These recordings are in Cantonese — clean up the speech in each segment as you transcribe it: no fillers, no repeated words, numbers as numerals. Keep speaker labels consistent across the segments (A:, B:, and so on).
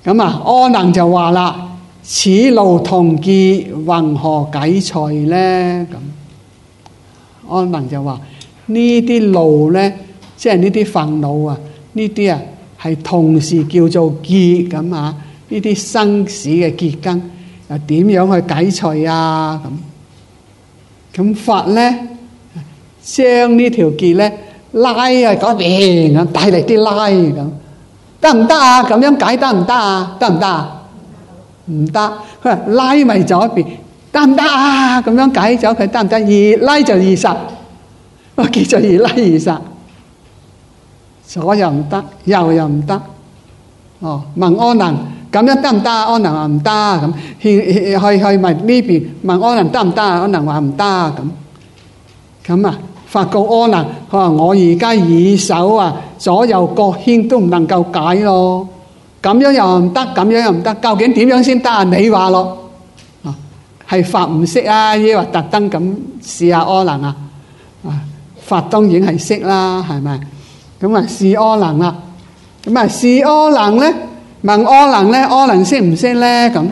A: 咁啊，阿能就話啦：此路同結，云何計除呢？咁阿能就話呢啲路呢，即係呢啲煩惱啊，呢啲啊係同時叫做結咁啊，呢啲生死嘅結根，又點樣去計除啊？咁佛呢，將呢條結呢拉啊嗰邊咁，帶嚟啲拉咁，得唔得啊？咁樣解得唔得啊？得唔得啊？唔得。佢話拉咪咗一邊，得唔得啊？咁樣解咗佢得唔得？二拉就20，我叫做二拉20，左又唔得，右又唔得。哦，問阿能咁樣得唔得？阿能話唔得咁，去問呢邊問阿能得唔得？阿能話唔得咁啊。發告阿能，佢話我而家以手啊左右各牽都唔能夠解咯，咁樣又唔得，咁樣又唔得，究竟點樣先得啊？你話咯，係法唔識啊，抑或特登咁試下阿能啊？法當然係識啦，係咪？咁啊試阿能啦，咁啊試阿能咧，問阿能咧，阿能識唔識咧？咁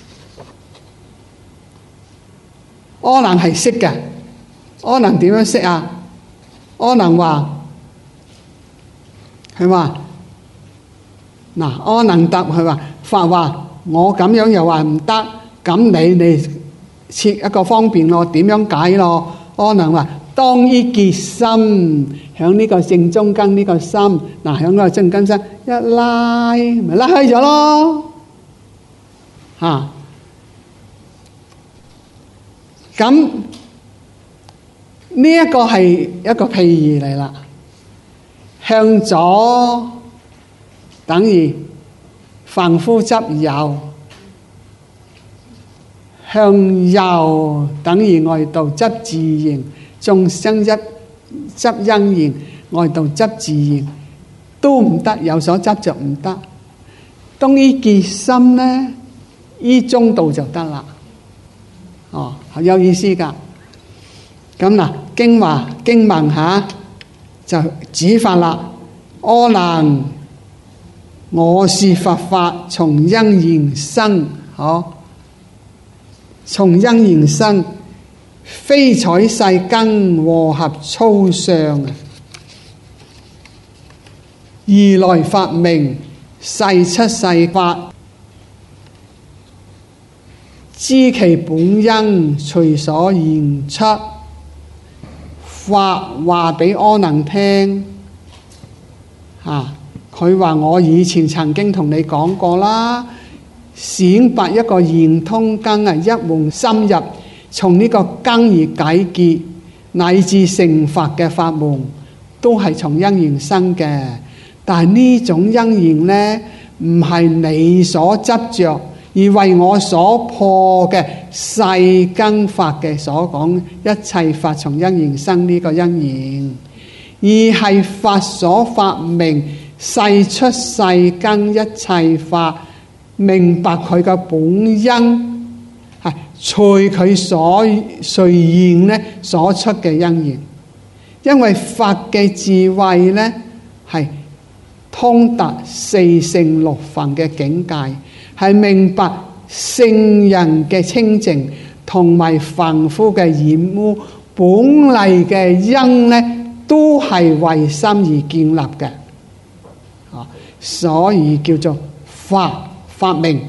A: 阿能係識嘅。阿能點樣識啊？阿能話，佢話嗱，阿能答佢話，法話我咁樣又話唔得，咁你設一個方便咯，點樣解咯？阿能話當依結心，響呢個正中間呢個心，嗱響個正根心一拉，咪拉開咗咯，嚇咁。呢一個係一個譬喻嚟啦，向左等於凡夫執有，向右等於外道執自然，眾生一執因緣，外道執自然，都唔得，有所執着唔得。當依結心呢，依中道就得啦。哦，好有意思噶。咁嗱，經文下就指法啦。阿能，我是佛法，從因緣生，從因緣生，非採世根和合粗相啊。如來發明世出世法，知其本因，隨所現出。話俾阿能聽，佢話我以前曾經同你講過啦，閃拔一個圓通根啊，一門深入，從呢個根而解結，乃至成佛嘅法門，都係從因緣生嘅。但係呢種因緣呢，唔係你所執着，而為我所破嘅世根法嘅所講一切法從因緣生呢個因緣，而係法所發明世出世根一切法，明白佢嘅本因係隨佢所隨現呢所出嘅因緣。因為法嘅智慧呢係通達四聖六分嘅境界，係明白聖人嘅清淨同埋凡夫嘅染污本嚟嘅因呢，都係為心而建立嘅，所以叫做發明。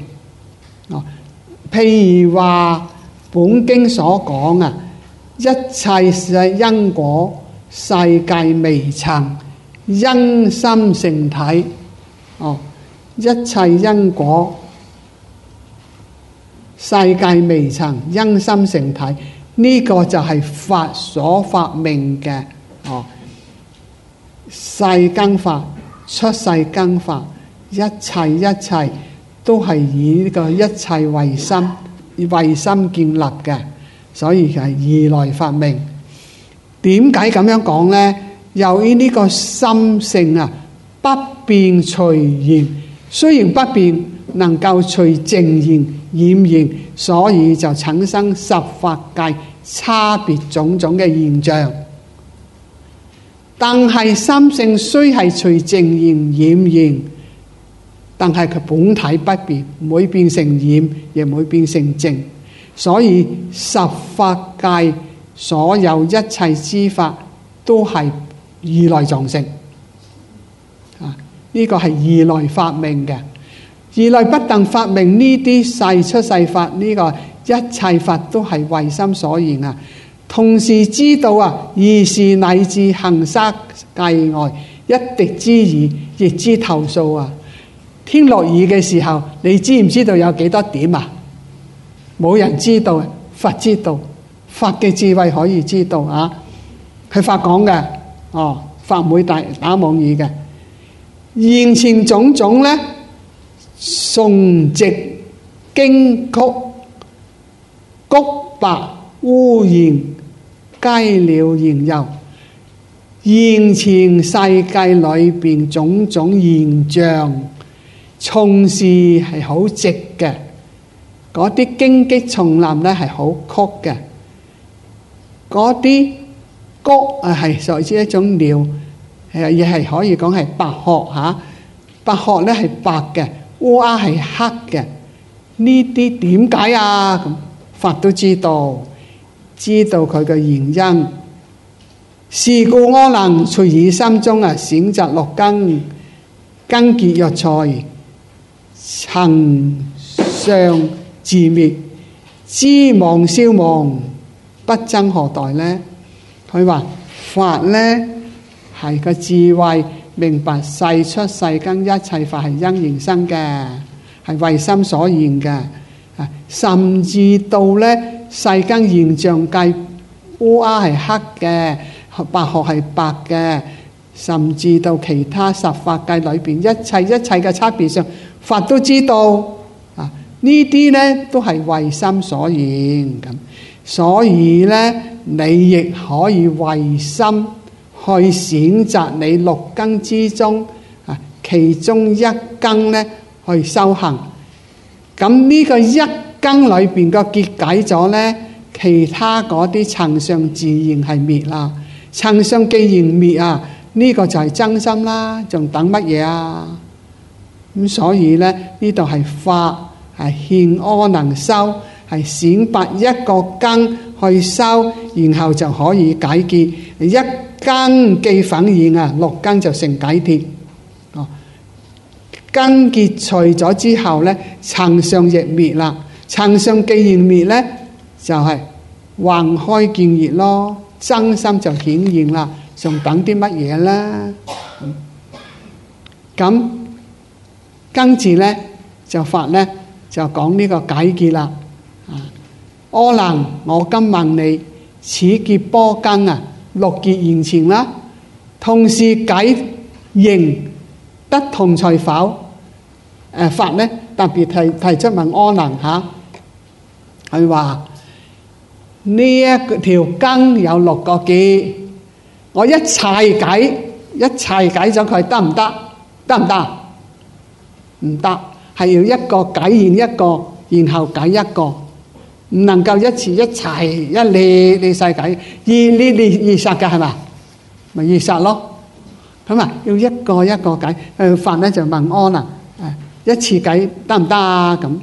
A: 譬如話本經所講啊，一切是因果，世界微塵，因心成體。一切因果，世界微塵，因心成體，呢個就係法所發明嘅。世間法、出世間法，一切都係以呢個一切為心建立嘅，所以係如來發明。點解咁樣講呢？由於呢個心性啊，不變隨緣，雖然不變，能夠隨淨緣染緣，所以就產生十法界差別種種嘅現象。但係心性雖係隨淨緣染緣， 但係佢本體不變，唔會變成染，亦唔會變成淨。所以十法界所有一切之法都係如來藏性。呢個係如來發明嘅。如來不但發明呢啲世出世法，呢個一切法都係唯心所現啊。同時知道二事乃至行沙界外一滴之雨，亦知透數啊。天落雨嘅時候，你知唔知道有幾多點啊？冇人知道，佛知道，佛嘅智慧可以知道啊。係佛講嘅，佛唔會打妄語嘅。現前種種呢，崇直荊曲谷白烏蠅雞鳥形遊，現前世界裏邊種種現象，從事係好直嘅，嗰啲荊棘叢林咧係好曲嘅，嗰啲谷係屬於一種鳥，亦係可以講係白鶴嚇，白鶴咧係白嘅，烏鴉係黑嘅，呢啲點解啊？咁佛都知道佢嘅原因。是故阿難隨以心中選擇六根，根結藥材，恆常自滅，知妄消亡，不爭何待呢？佢話法呢係個智慧，明白世出世間一切法係因緣生嘅，係唯心所現嘅。甚至到呢世間現象界，烏鴉係黑嘅，白鶴係白嘅，甚至到其他十法界裏邊一切嘅差別上，佛都知道呢啲呢都係唯心所現咁。所以呢，你亦可以唯心去選擇你六根之中其中一根呢去修行。咁呢個一根裏邊個結解咗呢，其他嗰啲塵相自然係滅啦。塵相既然滅呢個就係真心啦，仲等乜嘢啊？咁所以呢，呢度係法，係勸阿難修，係選拔一個根去修，然後就可以解結。一根既粉現六根就成解脫。根結除咗之後呢，塵相亦滅啦。塵相既然滅呢，就係橫開見月咯，真心就顯現啦，仲等啲乜嘢啦？咁跟住呢，就法呢就講呢個解結啦。阿難，我今問你，此結波根六結現前啦，同時解形得同除否？法呢特別提出問阿難嚇，佢話呢一條根有六個結，我一齊解咗佢得唔得？得唔得？唔得，係要一個解現一個，然後解一個，唔能夠一次一齊一列世解，二殺嘅係嘛？咪二殺咯。咁要一個一個解。法呢就問阿難，一次解得唔得啊？咁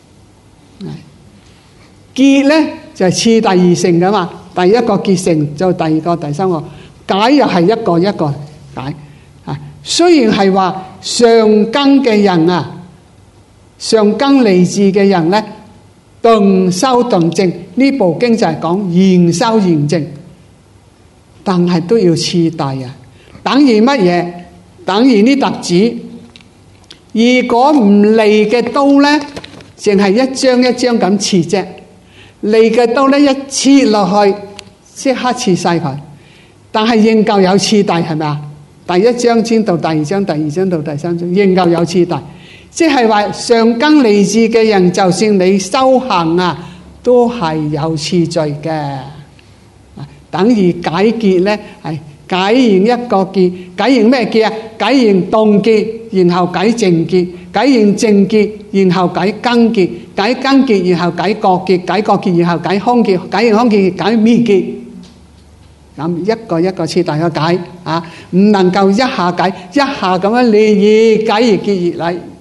A: 結呢就係次第而成噶嘛，第一個結成就第二個第三個解，又係一個一個解。雖然係話上根嘅人上根利智嘅人呢，頓修頓證，呢部經就係講現修現證，但係都要次第等於乜嘢？等於呢沓紙，如果唔利嘅刀呢，淨係一張一張咁刺啫，利嘅刀呢，一切落去即刻刺晒佢。但係仍舊有次第，係咪啊？第一章先到第二章，第二章到第三章，仍舊有次第。即係話上根利智嘅人，就算你修行都係有次序嘅。等於解結呢，係解現一個結，解現咩結啊？解現動結，然後解淨結，解現淨結，然後解根結，解根結，然後解覺結，解覺結，然後解空結，解現空結，解滅結。咁一個一個次第去解唔能夠一下解，一下咁樣你越解越結越嚟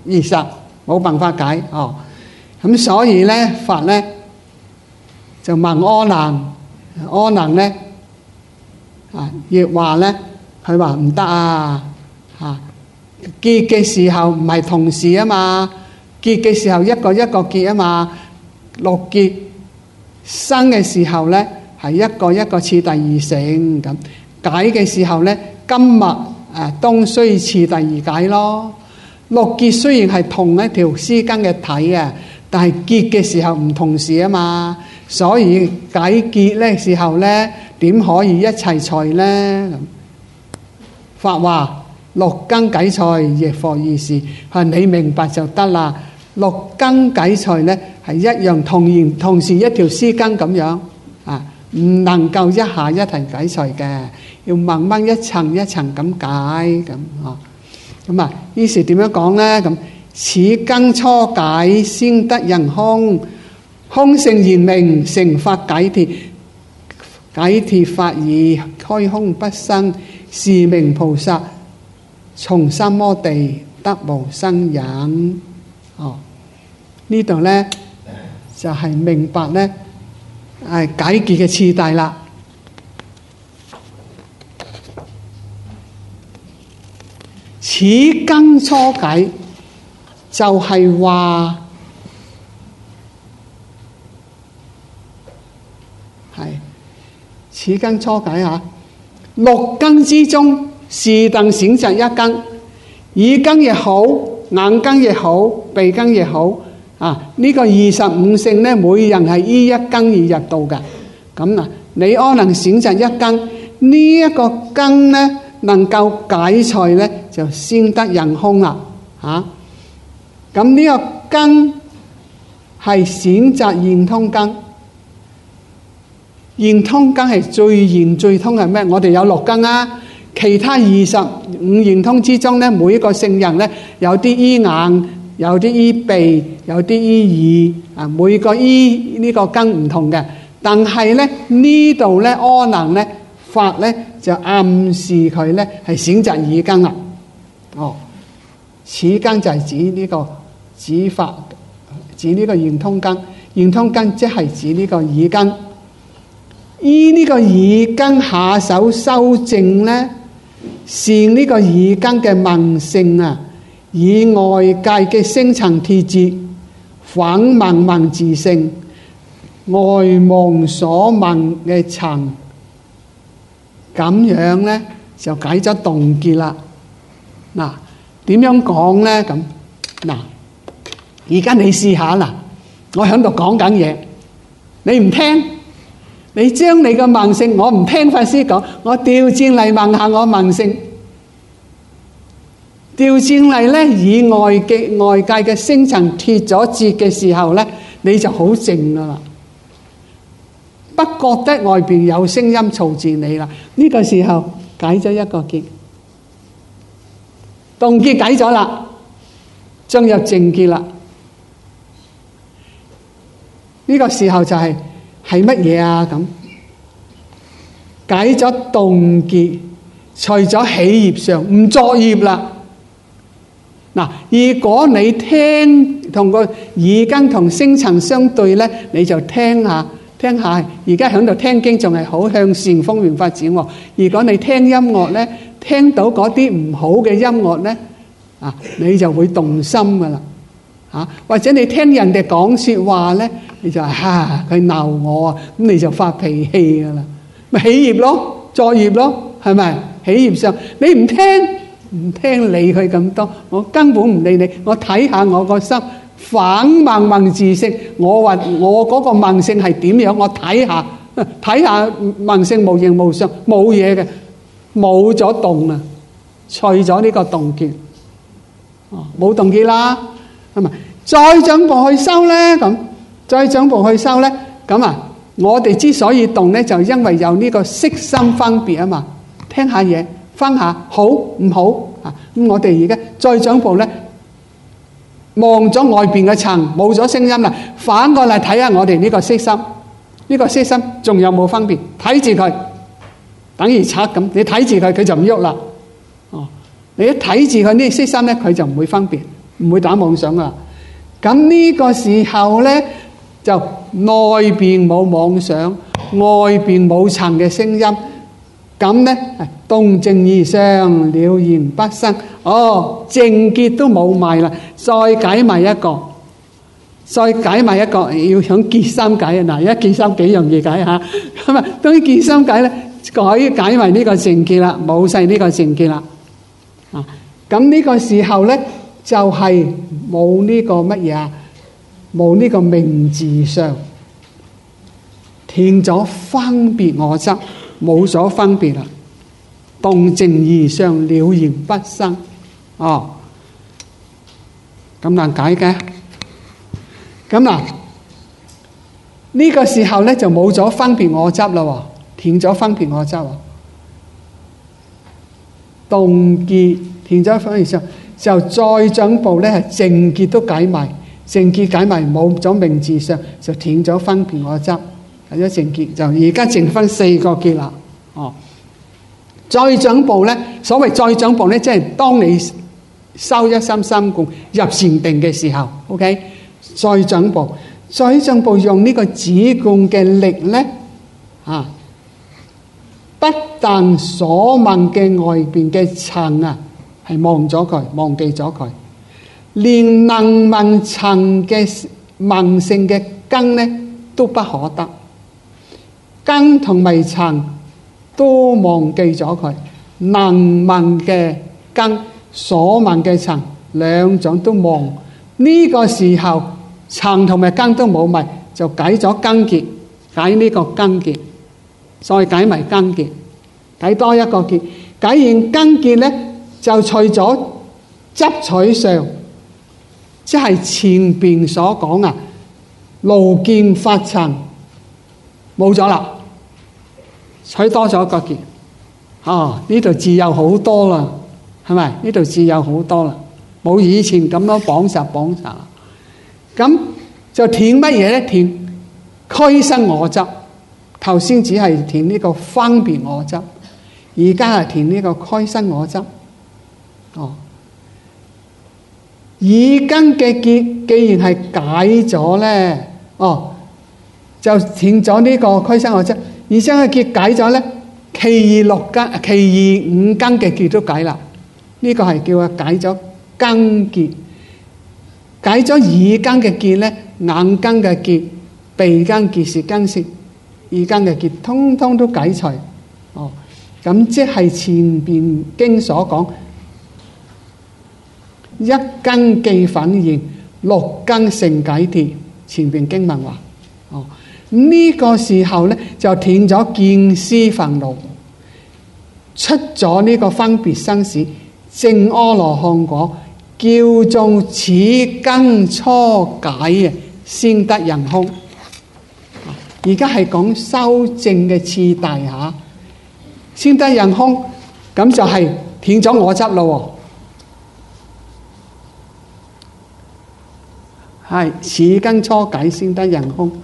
A: 現實，冇辦法解哦。咁所以咧，佛咧就問阿難，阿難咧亦話咧，佢話唔得啊！結嘅時候唔係同時啊嘛，結嘅時候一個一個結啊嘛，六結生嘅時候咧係一個一個次第而成咁，解嘅時候咧今日當需次第而解咯。六結雖然係同一條絲根嘅體啊，但係結嘅時候唔同時啊嘛，所以解結咧時候咧點可以一齊裁咧？咁法話六根解裁亦復如是，你明白就得啦。六根解裁咧係一樣同時一條絲根咁樣唔能夠一下一齊解裁嘅，要慢慢一層一層咁解咁咁於是點樣講咧？咁此根初解先得人空，空性現明成法解脫，解脫法義開空不生，是名菩薩從三摩地得無生忍。呢度咧就係明白咧解結嘅次第啦。此根初解就係話係此根初解六根之中是但選擇一根，耳根也好，眼根也好，鼻根也好呢個25性咧，每人係依一根而入道嘅。咁你可能選擇一根，呢一個根咧能夠解裁咧，就先得人空啦。咁呢個根係選擇圓通根，圓通根係最圓最通係咩？我哋有六根啊，其他25圓通之中咧，每一個聖人咧有啲依眼，有啲依鼻，有啲依耳每個依呢個根唔同嘅。但係咧呢度咧阿難咧法咧就暗示佢咧係選擇耳根啦。此根就係指呢個指法，指呢個圓通根。圓通根即係指呢個耳根。依呢個耳根下手修正咧，是呢個耳根嘅聞性以外界嘅聲塵鐵節反聞自性，外望所聞嘅塵，咁樣咧就解咗動結啦。點樣講咧？咁而家你試下我喺度講緊嘢，你唔聽，你將你嘅聞性，我唔聽法師講，我調轉嚟問下我聞性，調轉嚟咧以外界嘅聲塵脫咗節嘅時候咧，你就好靜噶啦，不覺得外邊有聲音嘈住你啦。呢個時候解咗一個結，動結解咗啦，進入靜結啦。呢個時候就係乜嘢啊？咁解咗動結，除咗起業上唔作業啦。如果你聽同個耳根同聲塵相對咧，你就聽下。而家喺度聽經仲係好向善方面發展。如果你聽音樂咧，聽到嗰啲唔好嘅音樂咧，你就會動心噶啦。或者你聽人哋講說話咧，你就佢鬧我咁你就發脾氣噶啦，咪起業咯，作業咯，係咪？起業上你唔聽理佢咁多，我根本唔理你，我睇下我個心反聞自性，我話我嗰個聞性係點樣？我睇下聞性無形無相，冇嘢嘅，冇咗動啊，除咗呢個動結，冇動結啦，係咪？再進步去修咧，咁我哋之所以動咧，就因為有呢個色心分別啊嘛，聽下嘢，分下好唔好咁我哋而家再進步咧。望咗外邊嘅塵，冇咗聲音啦，反過嚟睇下我哋呢個色心，呢個色心仲有冇分別？睇住佢，等於賊咁，你睇住佢，佢就唔喐啦。你一睇住佢呢色心咧，佢就唔會分別， 唔會打妄想啊。咁呢個時候呢，就內邊冇妄想，外邊冇塵嘅聲音，咁呢，動靜而上，了然不生。哦，淨結都冇埋啦，再解埋一個，要響結心解啊！嗱，而家結心幾容易解嚇，咁啊，當然結心解咧，解埋呢個淨結啦，冇晒呢個淨結啦。啊，咁呢個時候咧，就係冇呢個乜嘢啊？冇呢個名字上，停咗分別我執，冇咗分別啦，動靜而上，了然不生。哦，咁難解嘅。咁嗱，呢個時候咧就冇咗分別我執啦，停咗分別我執，動結停咗分別上，就再進步咧係淨結都解埋，淨結解埋冇咗名字上，就停咗分別我執，係咗淨結，就而家淨分4個結啦。哦，再進步咧，所謂再進步咧，即係當你修一心三觀入禪定嘅時候 ，OK。再進步用呢個止觀嘅力咧，不但所聞嘅外邊嘅塵啊，係忘咗佢，忘記咗佢，連能聞塵嘅聞性嘅根咧都不可得，根同埋塵都忘記咗佢，能聞嘅根，所聞嘅塵兩種都忘。呢個時候塵同埋根都冇埋，就解咗根結，解呢個根結，再解埋根結，解多一個結，解完根結咧，就除咗執取上，即係前邊所講啊，路見法塵冇咗啦，取多咗一個結。哦，呢度自由好多啦，係咪？呢度自由好多啦，冇以前咁多綁實啦。咁就填乜嘢咧？填俱生我執。頭先只係填呢個分別我執，而家係填呢個俱生我執。哦，耳根嘅結既然係解咗咧，哦，就填咗呢個俱生我執。耳根嘅結解咗咧，其餘五根嘅結都解啦。呢個係叫解咗根結。解咗耳根嘅結咧，眼根嘅結、鼻根結、舌根舌、耳根嘅結，通通都解除。哦，咁即係前邊經所講，一根既粉現，六根成解脫。前邊經文話，哦，呢個時候咧就斷咗見思煩惱，出咗呢個分別生死，證阿羅漢果。叫做此根初解啊，先得人空。而家係講修正嘅次第下，先得人空，咁就係斷咗我執咯。係此根初解先得人空。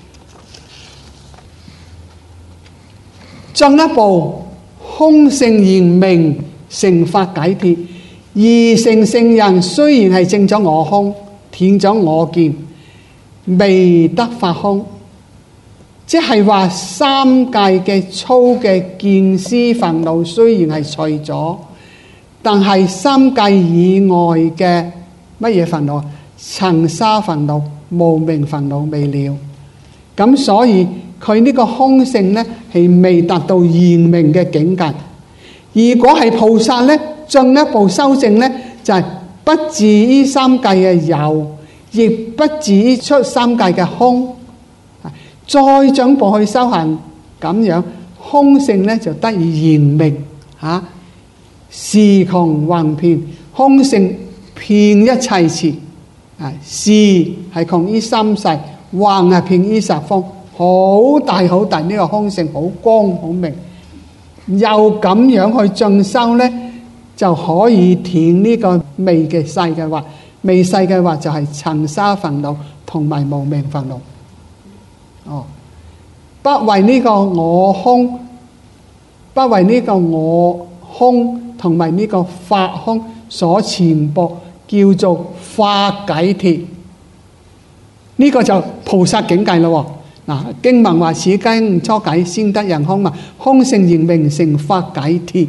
A: 進一步空性現明，成法解脫。二乘聖人雖然係證咗我空，斷咗我見，未得法空，即係話三界嘅粗嘅見思煩惱雖然係除咗，但係三界以外嘅乜嘢煩惱？塵沙煩惱、無明煩惱未了。咁所以佢呢個空性呢係未達到現明嘅境界。如果係菩薩呢，進一步修正呢，就係不至於三界嘅有，亦不至於出三界嘅空。再進一步去修行，咁樣空性呢就得以現明。時窮宏遍，空性遍一切時。時係窮於三世，宏係遍於十方，好大好大，呢個空性好光好明。又咁樣去進修呢，就可以斷呢個微嘅細嘅話，微細嘅話就係塵沙煩惱同埋無明煩惱。哦，不為呢個我空，不為呢個我空同埋呢個法空所纏縛， 叫做法解脫。呢個就菩薩境界咯。嗱，經文話此經初解先得人空嘛，空性現名成法解脫。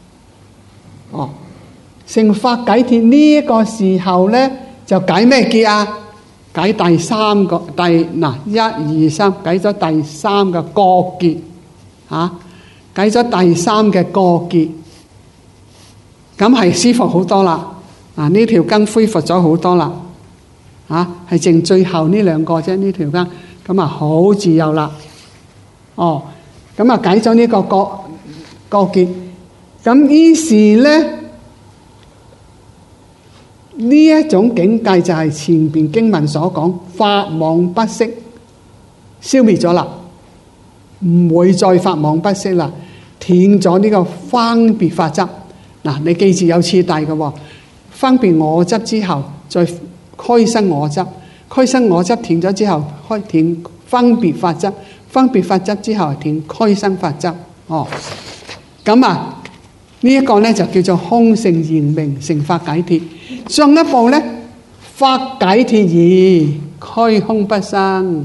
A: 成法解脫呢個時候呢，就解咩結啊？解第三個1、2、3，解咗第三個過結嚇，解咗第三嘅過結，咁係舒服好多啦。呢條根恢復咗好多啦，係剩最後呢兩個啫，呢條根咁啊好自由啦。咁啊解咗呢個過結，咁於是呢。呢一種境界就係前邊經文所講法網不識，消滅咗啦，唔會再法網不識啦，斷咗呢個分別法執。嗱，你記住有次第嘅喎，分別我執之後再俱生我執，俱生我執斷咗之後開斷分別法執，分別法執之後斷俱生法執。咁啊呢一個呢就叫做空性現名成法解脫。上一步呢，法解脫已，虛空不生。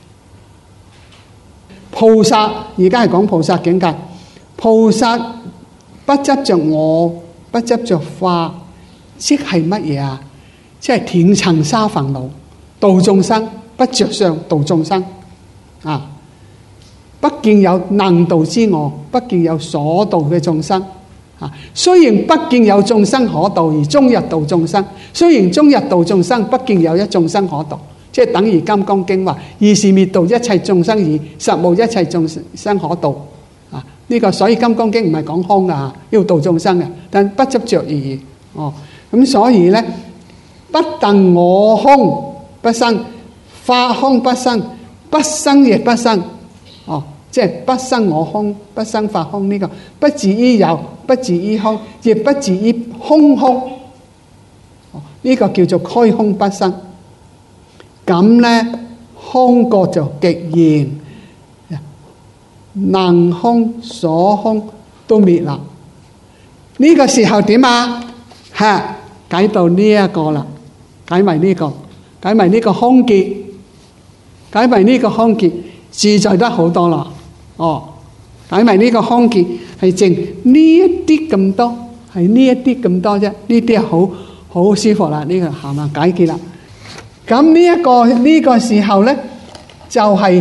A: 菩薩而家係講菩薩境界，菩薩不執着我，不執着法，即係乜嘢啊？即係斷塵沙煩惱，度眾生，不着相度眾生。不見有能度之我，不見有所度嘅眾生。雖然不見有眾生可度，而終日度眾生；雖然終日度眾生，不見有一眾生可度。即係等於《金剛經》話：義是滅度一切眾生矣，實無一切眾生可度。呢個所以《金剛經》唔係講空噶，要度眾生嘅，但不執着而已。咁所以呢，不但我空不生，法空不生，不生亦不生。即係不生我空，不生法空。呢個不至於有，不至於空，亦不至於空空。呢個叫做虛空不生。咁呢，空覺就極然，能空所空都滅啦。呢個時候點啊？解到呢一個啦，解埋呢個，解埋呢個空結，解埋呢個空結，自在得好多啦。解埋呢個空結係淨呢一啲咁多，係呢一啲咁多啫。呢啲係好舒服啦，呢個係嘛解結啦。咁呢個時候咧，就係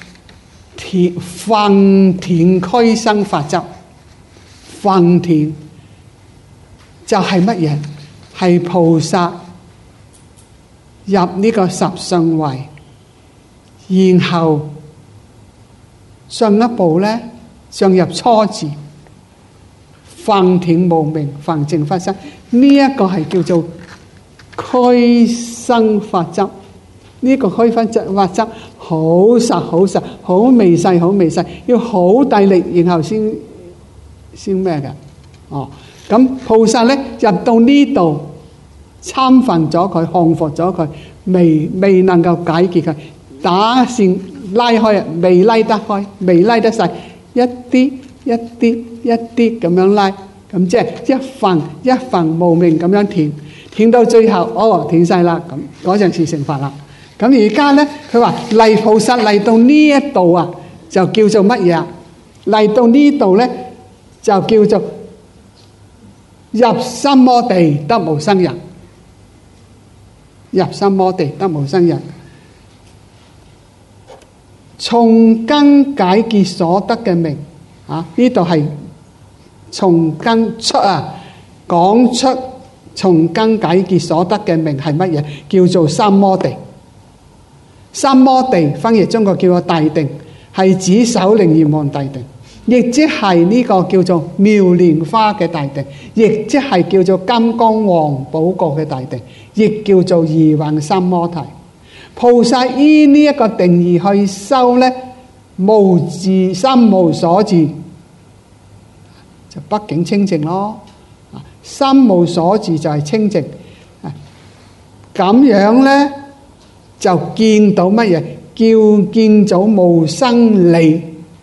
A: 分斷俱生法執。分斷就係乜嘢？係菩薩入呢個十相位，然後上一步咧，上入初字，分斷無明，分淨法身。呢一個係叫做俱生法執。呢個俱生法執好實好實，好微細好微細，要好大力，然後先咩嘅。咁菩薩咧入到呢度，參分咗佢，降伏咗佢，未能夠解結佢，打線拉開，未拉得開，未拉得晒，一啲一啲一啲咁樣拉，咁即係一分一分無明咁樣斷到最後，斷晒啦，咁嗰陣時成法啦。咁而家咧，佢話嚟菩薩嚟到呢一度啊，就叫做乜嘢啊？嚟到呢度咧，就叫做入三摩地得無生人。入三摩地得無生人，從根解結所得嘅名呢度係從根出講出從根解結所得嘅名係乜嘢？叫做三摩地。三摩地翻譯中國叫做大定，係指首楞嚴王大定，亦即係呢個叫做妙蓮花嘅大定，亦即係叫做金剛王寶國嘅大定，亦叫做二蘊三摩提。菩薩依呢一個定義去修呢，無自心無所住，就畢竟清淨咯。心無所住就係清淨，咁樣呢，就見到乜嘢？見到無生理，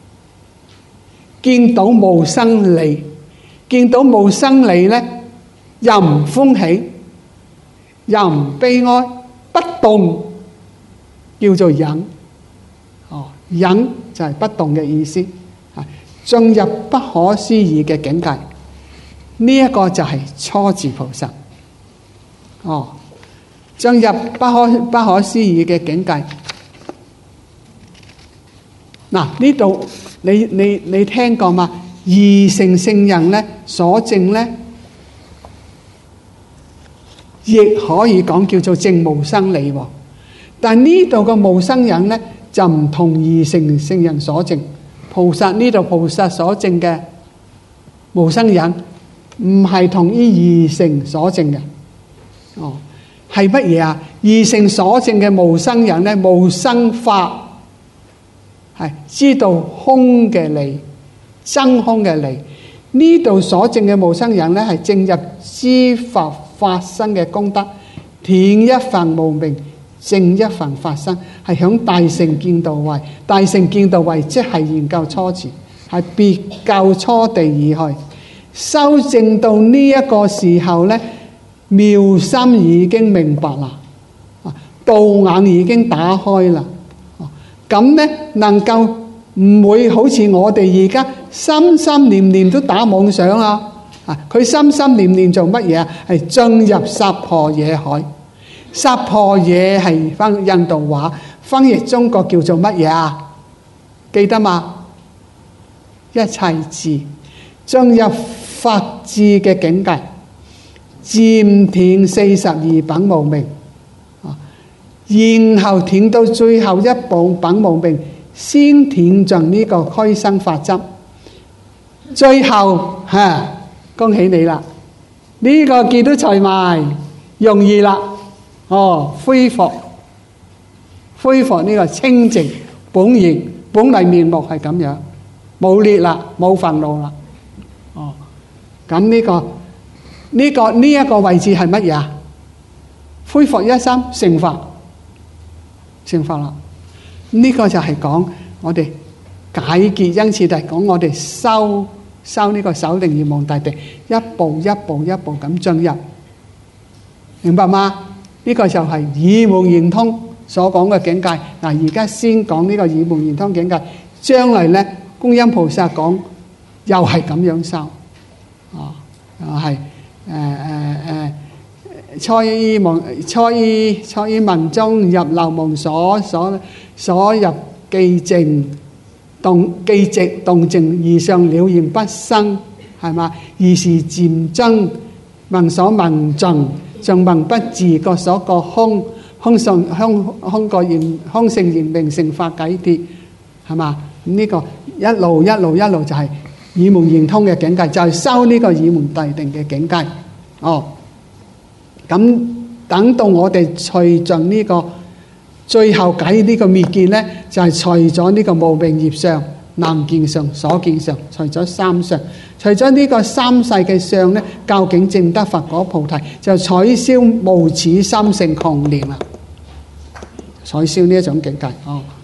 A: 見到無生理，見到無生理呢，又唔歡喜， 又唔悲哀，不動叫做忍。忍就係不動嘅意思，進入不可思議嘅境界。呢一個就係初住菩薩。進入不可思議嘅境界。嗱，呢度你聽過嘛？二乘聖人咧所證咧，亦可以講叫做證無生理喎。但呢度嘅無生忍咧就唔同二乘聖人所證。菩薩呢度菩薩所證嘅無生忍，唔係同於二乘所證嘅。係乜嘢啊？二乘所證嘅無生忍咧，無生法，係知道空嘅理，真空嘅理。呢度所證嘅無生忍咧，係證入知法發生嘅功德，斷一分無明，證一分發生，係響大乘見道位。大乘見道位即係研究初住，係別究初地而去。修證到呢一個時候咧，妙心已經明白啦，道眼已經打開啦。咁咧能夠唔會好似我哋而家心心念念都打妄想啊！佢心心念念做乜嘢啊？係進入薩婆野海。薩婆野係翻印度話，翻譯中國叫做乜嘢啊？記得嘛？一切智，進入法智嘅境界。漸斷42品無明，然後斷到最後一部品無明，先斷盡呢個俱生法執。最後恭喜你啦！呢個結都除埋，容易啦。恢復呢個清淨本來面目係咁樣，冇裂啦，冇憤怒啦。咁呢一個位置係乜嘢啊？恢復一心成法啦。呢個就係講我哋解結，因此就係講我哋修呢個首定業夢大定，一步一步咁進入，明白嗎？呢個就係耳夢圓通所講嘅境界。嗱，而家先講呢個耳夢圓通境界，將來咧觀音菩薩講又係咁樣修，又係。初依文中入流夢所入寂靜動靜而上了然不生，係嘛？而是漸增聞所聞盡聞不自覺所覺空性現明成法解脫，係嘛？呢個一路就係耳夢圓通嘅境界，就係修呢個耳夢大定嘅境界。咁等到我哋除盡呢個最後解呢個滅見咧，就係除咗呢個無明業相、能見相、所見相，除咗三相，除咗呢個三世嘅相咧，究竟證得佛果菩提，就取消無始心性狂念啦，取消呢一種境界。